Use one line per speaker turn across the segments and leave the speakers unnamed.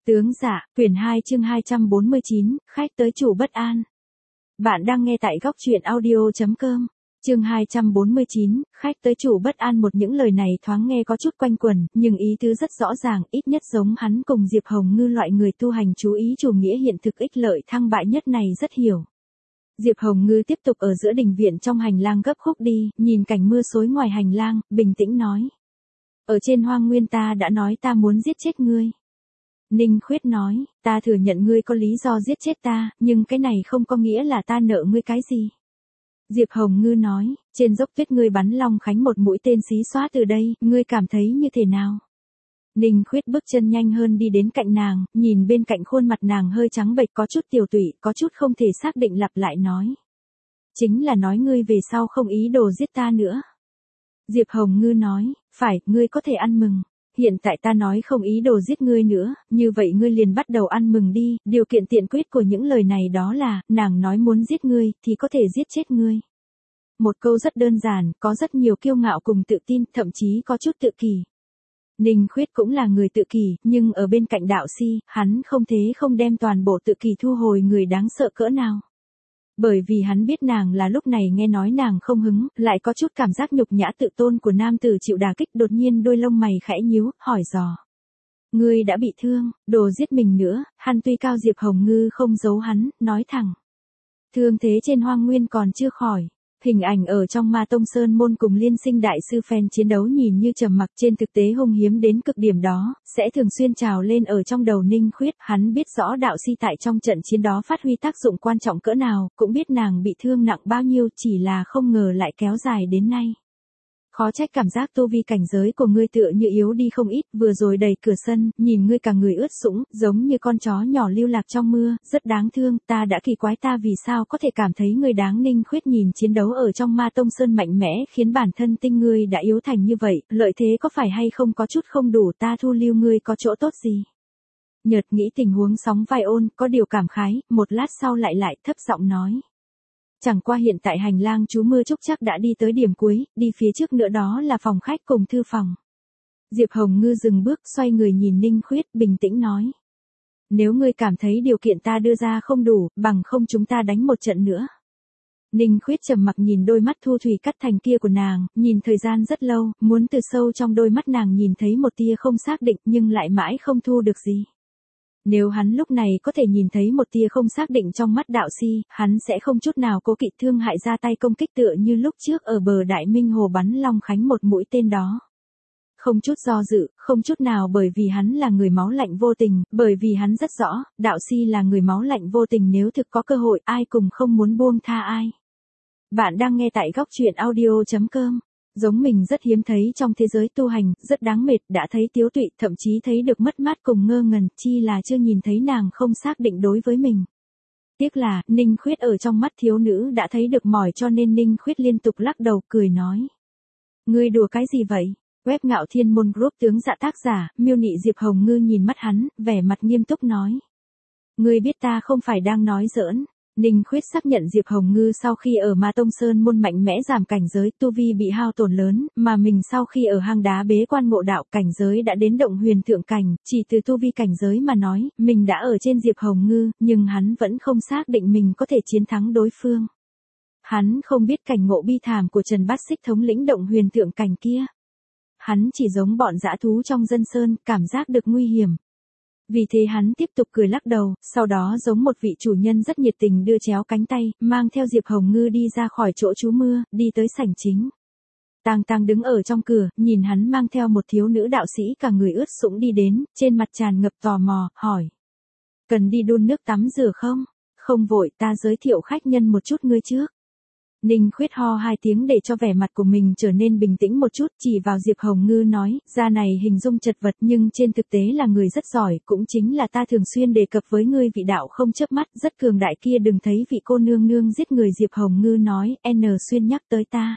Tướng dạ, quyển 2 chương 249, khách tới chủ bất an. Bạn đang nghe tại góc truyện audio.com. Chương 249, khách tới chủ bất an. Một những lời này thoáng nghe có chút quanh quẩn, nhưng ý tứ rất rõ ràng, ít nhất giống hắn cùng Diệp Hồng Ngư loại người tu hành chú ý chủ nghĩa hiện thực ích lợi thăng bại nhất này rất hiểu. Diệp Hồng Ngư tiếp tục ở giữa đình viện trong hành lang gấp khúc đi, nhìn cảnh mưa xối ngoài hành lang, bình tĩnh nói. Ở trên hoang nguyên ta đã nói ta muốn giết chết ngươi. Ninh Khuyết nói, ta thừa nhận ngươi có lý do giết chết ta, nhưng cái này không có nghĩa là ta nợ ngươi cái gì. Diệp Hồng Ngư nói, trên dốc tuyết ngươi bắn Long Khánh một mũi tên xí xóa từ đây, ngươi cảm thấy như thế nào? Ninh Khuyết bước chân nhanh hơn đi đến cạnh nàng, nhìn bên cạnh khuôn mặt nàng hơi trắng bệch có chút tiều tụy, có chút không thể xác định lặp lại nói. Chính là nói ngươi về sau không ý đồ giết ta nữa. Diệp Hồng Ngư nói, phải, ngươi có thể ăn mừng. Hiện tại ta nói không ý đồ giết ngươi nữa, như vậy ngươi liền bắt đầu ăn mừng đi, điều kiện tiên quyết của những lời này đó là, nàng nói muốn giết ngươi, thì có thể giết chết ngươi. Một câu rất đơn giản, có rất nhiều kiêu ngạo cùng tự tin, thậm chí có chút tự kỷ. Ninh Khuyết cũng là người tự kỷ, nhưng ở bên cạnh đạo si, hắn không thế không đem toàn bộ tự kỷ thu hồi người đáng sợ cỡ nào. Bởi vì hắn biết nàng là lúc này nghe nói nàng không hứng, lại có chút cảm giác nhục nhã tự tôn của nam tử chịu đả kích, đột nhiên đôi lông mày khẽ nhíu, hỏi dò. Ngươi đã bị thương, đồ giết mình nữa, hắn tuy cao. Diệp Hồng Ngư không giấu hắn, nói thẳng. Thương thế trên hoang nguyên còn chưa khỏi. Hình ảnh ở trong Ma Tông Sơn Môn cùng Liên Sinh đại sư phen chiến đấu nhìn như trầm mặc, trên thực tế hung hiếm đến cực điểm đó, sẽ thường xuyên trào lên ở trong đầu Ninh Khuyết. Hắn biết rõ đạo si tại trong trận chiến đó phát huy tác dụng quan trọng cỡ nào, cũng biết nàng bị thương nặng bao nhiêu, chỉ là không ngờ lại kéo dài đến nay. Khó trách cảm giác tu vi cảnh giới của ngươi tựa như yếu đi không ít, vừa rồi đẩy cửa sân, nhìn ngươi cả người ướt sũng, giống như con chó nhỏ lưu lạc trong mưa, rất đáng thương, ta đã kỳ quái ta vì sao có thể cảm thấy ngươi đáng. Ninh Khuyết nhìn chiến đấu ở trong Ma Tông Sơn mạnh mẽ, khiến bản thân tinh ngươi đã yếu thành như vậy, lợi thế có phải hay không có chút không đủ, ta thu lưu ngươi có chỗ tốt gì? Nhợt nghĩ tình huống sóng vai ôn, có điều cảm khái, một lát sau lại thấp giọng nói. Chẳng qua hiện tại hành lang trú mưa trúc chắc đã đi tới điểm cuối, đi phía trước nữa đó là phòng khách cùng thư phòng. Diệp Hồng Ngư dừng bước xoay người nhìn Ninh Khuyết bình tĩnh nói. Nếu ngươi cảm thấy điều kiện ta đưa ra không đủ, bằng không chúng ta đánh một trận nữa. Ninh Khuyết trầm mặc nhìn đôi mắt thu thủy cắt thành kia của nàng, nhìn thời gian rất lâu, muốn từ sâu trong đôi mắt nàng nhìn thấy một tia không xác định nhưng lại mãi không thu được gì. Nếu hắn lúc này có thể nhìn thấy một tia không xác định trong mắt đạo si, hắn sẽ không chút nào cố kỵ thương hại ra tay công kích tựa như lúc trước ở bờ Đại Minh Hồ bắn Long Khánh một mũi tên đó. Không chút do dự, không chút nào, bởi vì hắn là người máu lạnh vô tình, bởi vì hắn rất rõ, đạo si là người máu lạnh vô tình, nếu thực có cơ hội ai cùng không muốn buông tha ai. Bạn đang nghe tại góc truyện audio.com. Giống mình rất hiếm thấy trong thế giới tu hành, rất đáng mệt, đã thấy tiếu tụy, thậm chí thấy được mất mát cùng ngơ ngẩn, chi là chưa nhìn thấy nàng không xác định đối với mình. Tiếc là, Ninh Khuyết ở trong mắt thiếu nữ đã thấy được mỏi, cho nên Ninh Khuyết liên tục lắc đầu cười nói. Ngươi đùa cái gì vậy? Web Ngạo Thiên Môn Group tướng dạ tác giả, miêu nị. Diệp Hồng Ngư nhìn mắt hắn, vẻ mặt nghiêm túc nói. Ngươi biết ta không phải đang nói giỡn. Ninh Khuyết xác nhận Diệp Hồng Ngư sau khi ở Ma Tông Sơn Môn mạnh mẽ giảm cảnh giới, tu vi bị hao tổn lớn, mà mình sau khi ở hang đá bế quan ngộ đạo, cảnh giới đã đến động huyền thượng cảnh, chỉ từ tu vi cảnh giới mà nói, mình đã ở trên Diệp Hồng Ngư, nhưng hắn vẫn không xác định mình có thể chiến thắng đối phương. Hắn không biết cảnh ngộ bi thảm của Trần Bát Xích thống lĩnh động huyền thượng cảnh kia. Hắn chỉ giống bọn dã thú trong dân sơn, cảm giác được nguy hiểm. Vì thế hắn tiếp tục cười lắc đầu, sau đó giống một vị chủ nhân rất nhiệt tình đưa chéo cánh tay, mang theo Diệp Hồng Ngư đi ra khỏi chỗ trú mưa, đi tới sảnh chính. Tang Tang đứng ở trong cửa, nhìn hắn mang theo một thiếu nữ đạo sĩ cả người ướt sũng đi đến, trên mặt tràn ngập tò mò, hỏi. Cần đi đun nước tắm rửa không? Không vội, ta giới thiệu khách nhân một chút ngươi trước. Ninh Khuyết ho hai tiếng để cho vẻ mặt của mình trở nên bình tĩnh một chút, chỉ vào Diệp Hồng Ngư nói, da này hình dung chật vật nhưng trên thực tế là người rất giỏi, cũng chính là ta thường xuyên đề cập với ngươi vị đạo không chớp mắt, rất cường đại kia, đừng thấy vị cô nương nương giết người. Diệp Hồng Ngư nói, xuyên nhắc tới ta.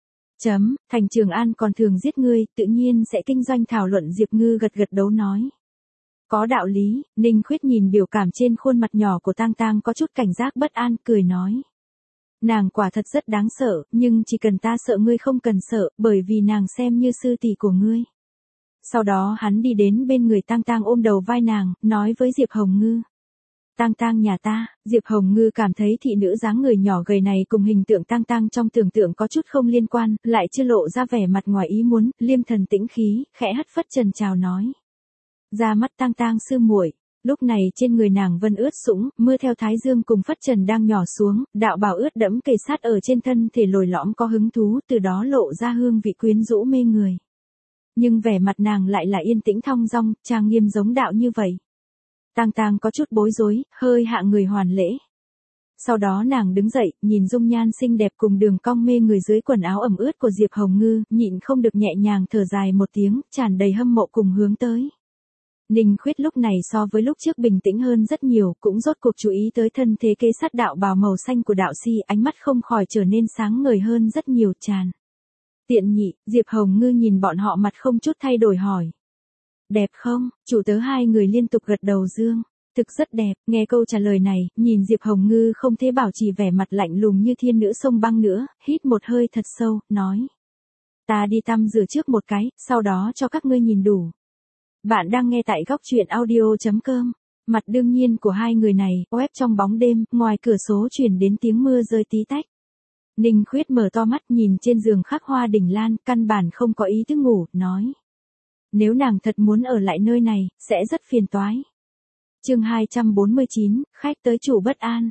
Thành Trường An còn thường giết ngươi, tự nhiên sẽ kinh doanh thảo luận. Diệp Ngư gật gật đầu nói. Có đạo lý. Ninh Khuyết nhìn biểu cảm trên khuôn mặt nhỏ của Tang Tang có chút cảnh giác bất an, cười nói. Nàng quả thật rất đáng sợ, nhưng chỉ cần ta sợ ngươi không cần sợ, bởi vì nàng xem như sư tỷ của ngươi. Sau đó hắn đi đến bên người Tang Tang ôm đầu vai nàng, nói với Diệp Hồng Ngư. Tang Tang nhà ta, Diệp Hồng Ngư cảm thấy thị nữ dáng người nhỏ gầy này cùng hình tượng Tang Tang trong tưởng tượng có chút không liên quan, lại chưa lộ ra vẻ mặt ngoài ý muốn, liêm thần tĩnh khí, khẽ hất phất trần chào nói. Ra mắt Tang Tang sư muội. Lúc này trên người nàng vân ướt sũng, mưa theo thái dương cùng phất trần đang nhỏ xuống, đạo bào ướt đẫm kề sát ở trên thân thể lồi lõm có hứng thú, từ đó lộ ra hương vị quyến rũ mê người. Nhưng vẻ mặt nàng lại là yên tĩnh thong dong, trang nghiêm giống đạo như vậy. Tang Tang có chút bối rối, hơi hạ người hoàn lễ. Sau đó nàng đứng dậy, nhìn dung nhan xinh đẹp cùng đường cong mê người dưới quần áo ẩm ướt của Diệp Hồng Ngư, nhịn không được nhẹ nhàng thở dài một tiếng, tràn đầy hâm mộ cùng hướng tới. Ninh Khuyết lúc này so với lúc trước bình tĩnh hơn rất nhiều, cũng rốt cuộc chú ý tới thân thế kế sát đạo bào màu xanh của đạo si, ánh mắt không khỏi trở nên sáng ngời hơn rất nhiều. Tràn tiện nhị, Diệp Hồng Ngư nhìn bọn họ mặt không chút thay đổi hỏi. Đẹp không? Chủ tớ hai người liên tục gật đầu dương. Thực rất đẹp, nghe câu trả lời này, nhìn Diệp Hồng Ngư không thể bảo trì vẻ mặt lạnh lùng như thiên nữ sông băng nữa, hít một hơi thật sâu, nói. Ta đi tắm rửa trước một cái, sau đó cho các ngươi nhìn đủ. Bạn đang nghe tại góc truyện audio.com. Mặt đương nhiên của hai người này, web trong bóng đêm, ngoài cửa sổ truyền đến tiếng mưa rơi tí tách. Ninh Khuyết mở to mắt nhìn trên giường khắc hoa đỉnh lan, căn bản không có ý thức ngủ, nói. Nếu nàng thật muốn ở lại nơi này, sẽ rất phiền toái. Chương 249, khách tới chủ bất an.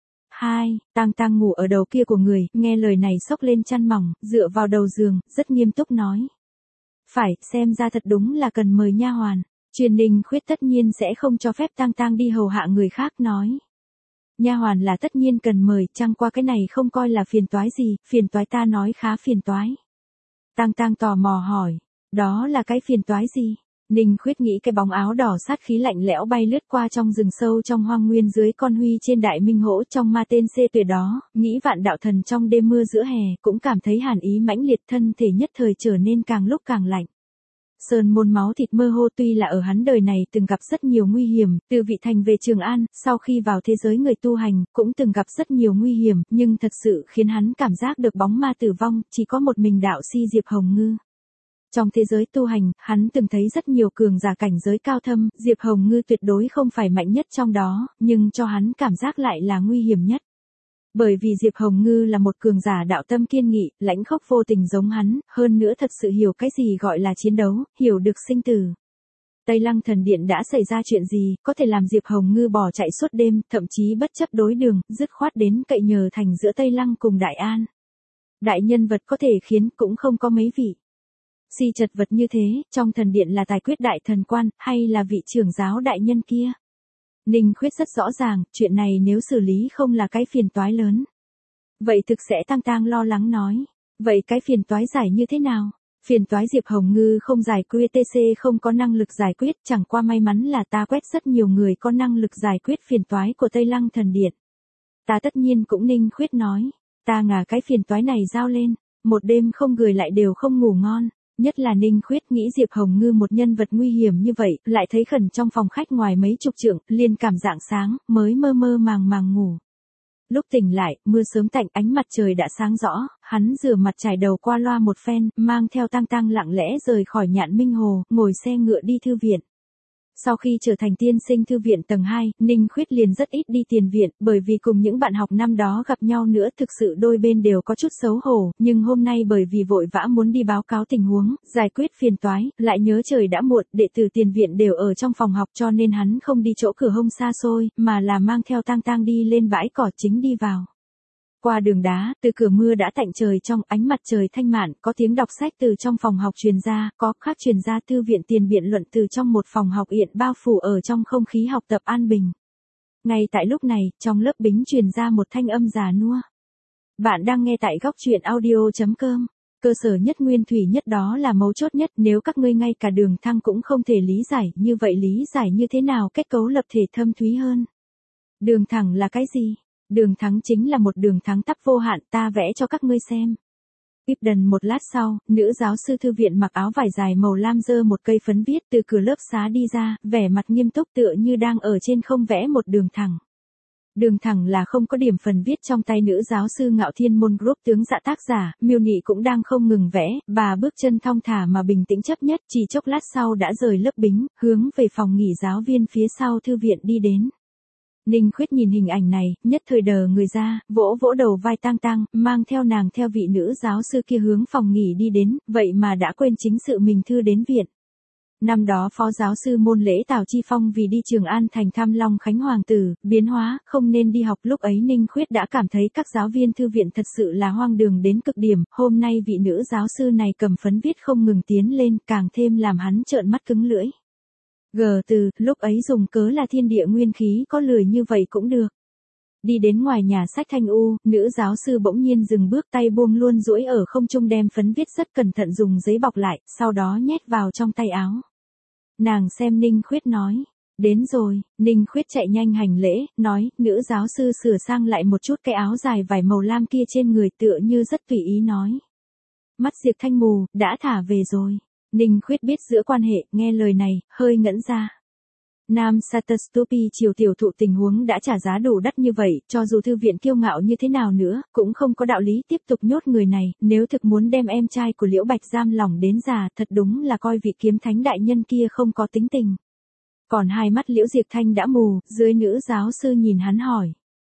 2. Tang Tang ngủ ở đầu kia của người, nghe lời này xốc lên chăn mỏng, dựa vào đầu giường, rất nghiêm túc nói. Phải, xem ra thật đúng là cần mời nha hoàn. Truyền Ninh Khuyết tất nhiên sẽ không cho phép Tang Tang đi hầu hạ người khác nói. Nha hoàn là tất nhiên cần mời, chẳng qua cái này không coi là phiền toái gì, phiền toái ta nói khá phiền toái. Tang Tang tò mò hỏi, đó là cái phiền toái gì? Ninh Khuyết nghĩ cái bóng áo đỏ sát khí lạnh lẽo bay lướt qua trong rừng sâu trong hoang nguyên dưới con huy trên đại minh hỗ trong ma tên xê tuyệt đó, nghĩ vạn đạo thần trong đêm mưa giữa hè, cũng cảm thấy hàn ý mãnh liệt, thân thể nhất thời trở nên càng lúc càng lạnh. Sơn môn máu thịt mơ hồ, tuy là ở hắn đời này từng gặp rất nhiều nguy hiểm, từ Vị Thành về Trường An, sau khi vào thế giới người tu hành, cũng từng gặp rất nhiều nguy hiểm, nhưng thật sự khiến hắn cảm giác được bóng ma tử vong, chỉ có một mình đạo si Diệp Hồng Ngư. Trong thế giới tu hành, hắn từng thấy rất nhiều cường giả cảnh giới cao thâm, Diệp Hồng Ngư tuyệt đối không phải mạnh nhất trong đó, nhưng cho hắn cảm giác lại là nguy hiểm nhất. Bởi vì Diệp Hồng Ngư là một cường giả đạo tâm kiên nghị, lãnh khốc vô tình giống hắn, hơn nữa thật sự hiểu cái gì gọi là chiến đấu, hiểu được sinh tử. Tây Lăng Thần Điện đã xảy ra chuyện gì, có thể làm Diệp Hồng Ngư bỏ chạy suốt đêm, thậm chí bất chấp đối đường, dứt khoát đến cậy nhờ thành giữa Tây Lăng cùng Đại An. Đại nhân vật có thể khiến cũng không có mấy vị. Si chật vật như thế, trong thần điện là tài quyết đại thần quan, hay là vị trưởng giáo đại nhân kia? Ninh Khuyết rất rõ ràng, chuyện này nếu xử lý không là cái phiền toái lớn. Vậy thực sẽ Tang Tang lo lắng nói. Vậy cái phiền toái giải như thế nào? Phiền toái Diệp Hồng Ngư không giải quyết TC không có năng lực giải quyết, chẳng qua may mắn là ta quét rất nhiều người có năng lực giải quyết phiền toái của Tây Lăng Thần Điện. Ta tất nhiên cũng Ninh Khuyết nói. Ta ngả cái phiền toái này giao lên, một đêm không gửi lại đều không ngủ ngon. Nhất là Ninh Khuyết nghĩ Diệp Hồng Ngư một nhân vật nguy hiểm như vậy, lại thấy khẩn trong phòng khách ngoài mấy chục trượng, liền cảm rạng sáng, mới mơ mơ màng màng ngủ. Lúc tỉnh lại, mưa sớm tạnh, ánh mặt trời đã sáng rõ, hắn rửa mặt trải đầu qua loa một phen, mang theo Tang Tang lặng lẽ rời khỏi Nhạn Minh Hồ, ngồi xe ngựa đi thư viện. Sau khi trở thành tiên sinh thư viện tầng 2, Ninh Khuyết liền rất ít đi tiền viện, bởi vì cùng những bạn học năm đó gặp nhau nữa thực sự đôi bên đều có chút xấu hổ, nhưng hôm nay bởi vì vội vã muốn đi báo cáo tình huống, giải quyết phiền toái, lại nhớ trời đã muộn, đệ tử tiền viện đều ở trong phòng học cho nên hắn không đi chỗ cửa hông xa xôi, mà là mang theo Tang Tang đi lên bãi cỏ chính đi vào. Qua đường đá, từ cửa mưa đã tạnh trời trong, ánh mặt trời thanh mạn, có tiếng đọc sách từ trong phòng học truyền ra, có khác truyền ra thư viện tiền biện luận từ trong một phòng học hiện bao phủ ở trong không khí học tập an bình. Ngay tại lúc này, trong lớp bính truyền ra một thanh âm già nua. Bạn đang nghe tại góc truyện audio.com. Cơ sở nhất nguyên thủy nhất đó là mấu chốt nhất, nếu các ngươi ngay cả đường thăng cũng không thể lý giải, như vậy lý giải như thế nào kết cấu lập thể thâm thúy hơn. Đường thẳng là cái gì? Đường thắng chính là một đường thắng tắp vô hạn, ta vẽ cho các ngươi xem. Tiếp đần một lát sau, nữ giáo sư thư viện mặc áo vải dài màu lam giơ một cây phấn viết từ cửa lớp xá đi ra, vẻ mặt nghiêm túc tựa như đang ở trên không vẽ một đường thẳng. Đường thẳng là không có điểm phần viết trong tay nữ giáo sư Ngạo Thiên Môn Group tướng Dạ tác giả, Miêu Nị cũng đang không ngừng vẽ, bà bước chân thong thả mà bình tĩnh chấp nhất, chỉ chốc lát sau đã rời lớp bính, hướng về phòng nghỉ giáo viên phía sau thư viện đi đến. Ninh Khuyết nhìn hình ảnh này, nhất thời đờ người ra, vỗ vỗ đầu vai tang tang, mang theo nàng theo vị nữ giáo sư kia hướng phòng nghỉ đi đến, vậy mà đã quên chính sự mình thư đến viện. Năm đó phó giáo sư môn lễ Tào Chi Phong vì đi Trường An thành thăm Long Khánh Hoàng tử, biến hóa, không nên đi học, lúc ấy Ninh Khuyết đã cảm thấy các giáo viên thư viện thật sự là hoang đường đến cực điểm, hôm nay vị nữ giáo sư này cầm phấn viết không ngừng tiến lên, càng thêm làm hắn trợn mắt cứng lưỡi. Từ, lúc ấy dùng cớ là thiên địa nguyên khí có lười như vậy cũng được. Đi đến ngoài nhà sách Thanh U, nữ giáo sư bỗng nhiên dừng bước, tay buông luôn duỗi ở không trung, đem phấn viết rất cẩn thận dùng giấy bọc lại, sau đó nhét vào trong tay áo. Nàng xem Ninh Khuyết nói, đến rồi. Ninh Khuyết chạy nhanh hành lễ, nói, nữ giáo sư sửa sang lại một chút cái áo dài vải màu lam kia trên người, tựa như rất tùy ý nói. Mắt Diệp Thanh mù, đã thả về rồi. Ninh Khuyết biết giữa quan hệ, nghe lời này, hơi ngẩn ra. Nam Satastupi triều tiểu thụ tình huống đã trả giá đủ đắt như vậy, cho dù thư viện kiêu ngạo như thế nào nữa, cũng không có đạo lý tiếp tục nhốt người này, nếu thực muốn đem em trai của Liễu Bạch giam lỏng đến già, thật đúng là coi vị kiếm thánh đại nhân kia không có tính tình. Còn hai mắt Liễu Diệp Thanh đã mù, dưới nữ giáo sư nhìn hắn hỏi.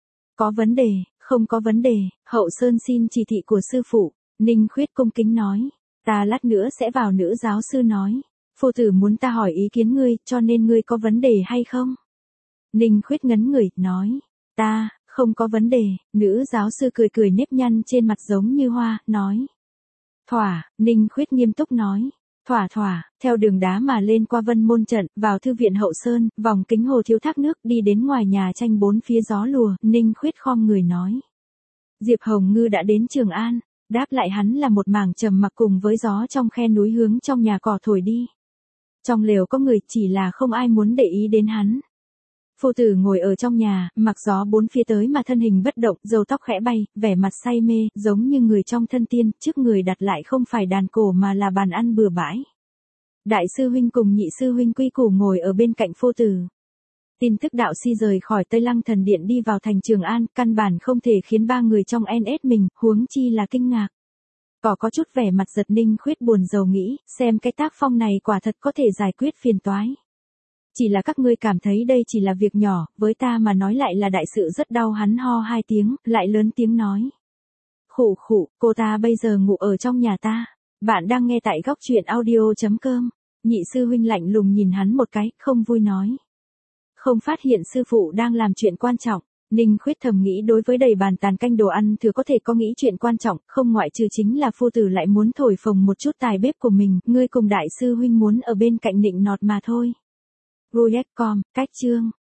Có vấn đề, không có vấn đề, Hậu Sơn xin chỉ thị của sư phụ. Ninh Khuyết cung kính nói, ta lát nữa sẽ vào. Nữ giáo sư nói. Phu tử muốn ta hỏi ý kiến ngươi, cho nên ngươi có vấn đề hay không? Ninh Khuyết ngấn người, nói, ta, không có vấn đề. Nữ giáo sư cười cười, nếp nhăn trên mặt giống như hoa, nói. Thỏa. Ninh Khuyết nghiêm túc nói, thỏa, theo đường đá mà lên qua Vân Môn trận, vào thư viện Hậu Sơn, vòng kính hồ thiếu thác nước, đi đến ngoài nhà tranh bốn phía gió lùa. Ninh Khuyết khom người nói. Diệp Hồng Ngư đã đến Trường An. Đáp lại hắn là một mảng trầm mặc cùng với gió trong khe núi hướng trong nhà cỏ thổi đi. Trong lều có người, chỉ là không ai muốn để ý đến hắn. Phu tử ngồi ở trong nhà, mặc gió bốn phía tới mà thân hình bất động, râu tóc khẽ bay, vẻ mặt say mê, giống như người trong thân tiên, trước người đặt lại không phải đàn cổ mà là bàn ăn bừa bãi. Đại sư huynh cùng nhị sư huynh quy củ ngồi ở bên cạnh phu tử. Tin tức đạo si rời khỏi Tây Lăng thần điện đi vào thành Trường An, căn bản không thể khiến ba người trong NS mình, huống chi là kinh ngạc. Có chút vẻ mặt giật. Ninh Khuyết buồn rầu nghĩ, xem cái tác phong này quả thật có thể giải quyết phiền toái. Chỉ là các ngươi cảm thấy đây chỉ là việc nhỏ, với ta mà nói lại là đại sự rất đau. Hắn ho hai tiếng, lại lớn tiếng nói. Khụ, cô ta bây giờ ngủ ở trong nhà ta. Bạn đang nghe tại góc truyện audio.com. Nhị sư huynh lạnh lùng nhìn hắn một cái, không vui nói. Không phát hiện sư phụ đang làm chuyện quan trọng. Ninh Khuyết thầm nghĩ, đối với đầy bàn tàn canh đồ ăn thừa có thể có nghĩ chuyện quan trọng, không ngoại trừ chính là phu tử lại muốn thổi phồng một chút tài bếp của mình, ngươi cùng đại sư huynh muốn ở bên cạnh nịnh nọt mà thôi. Ruiecom, cách chương.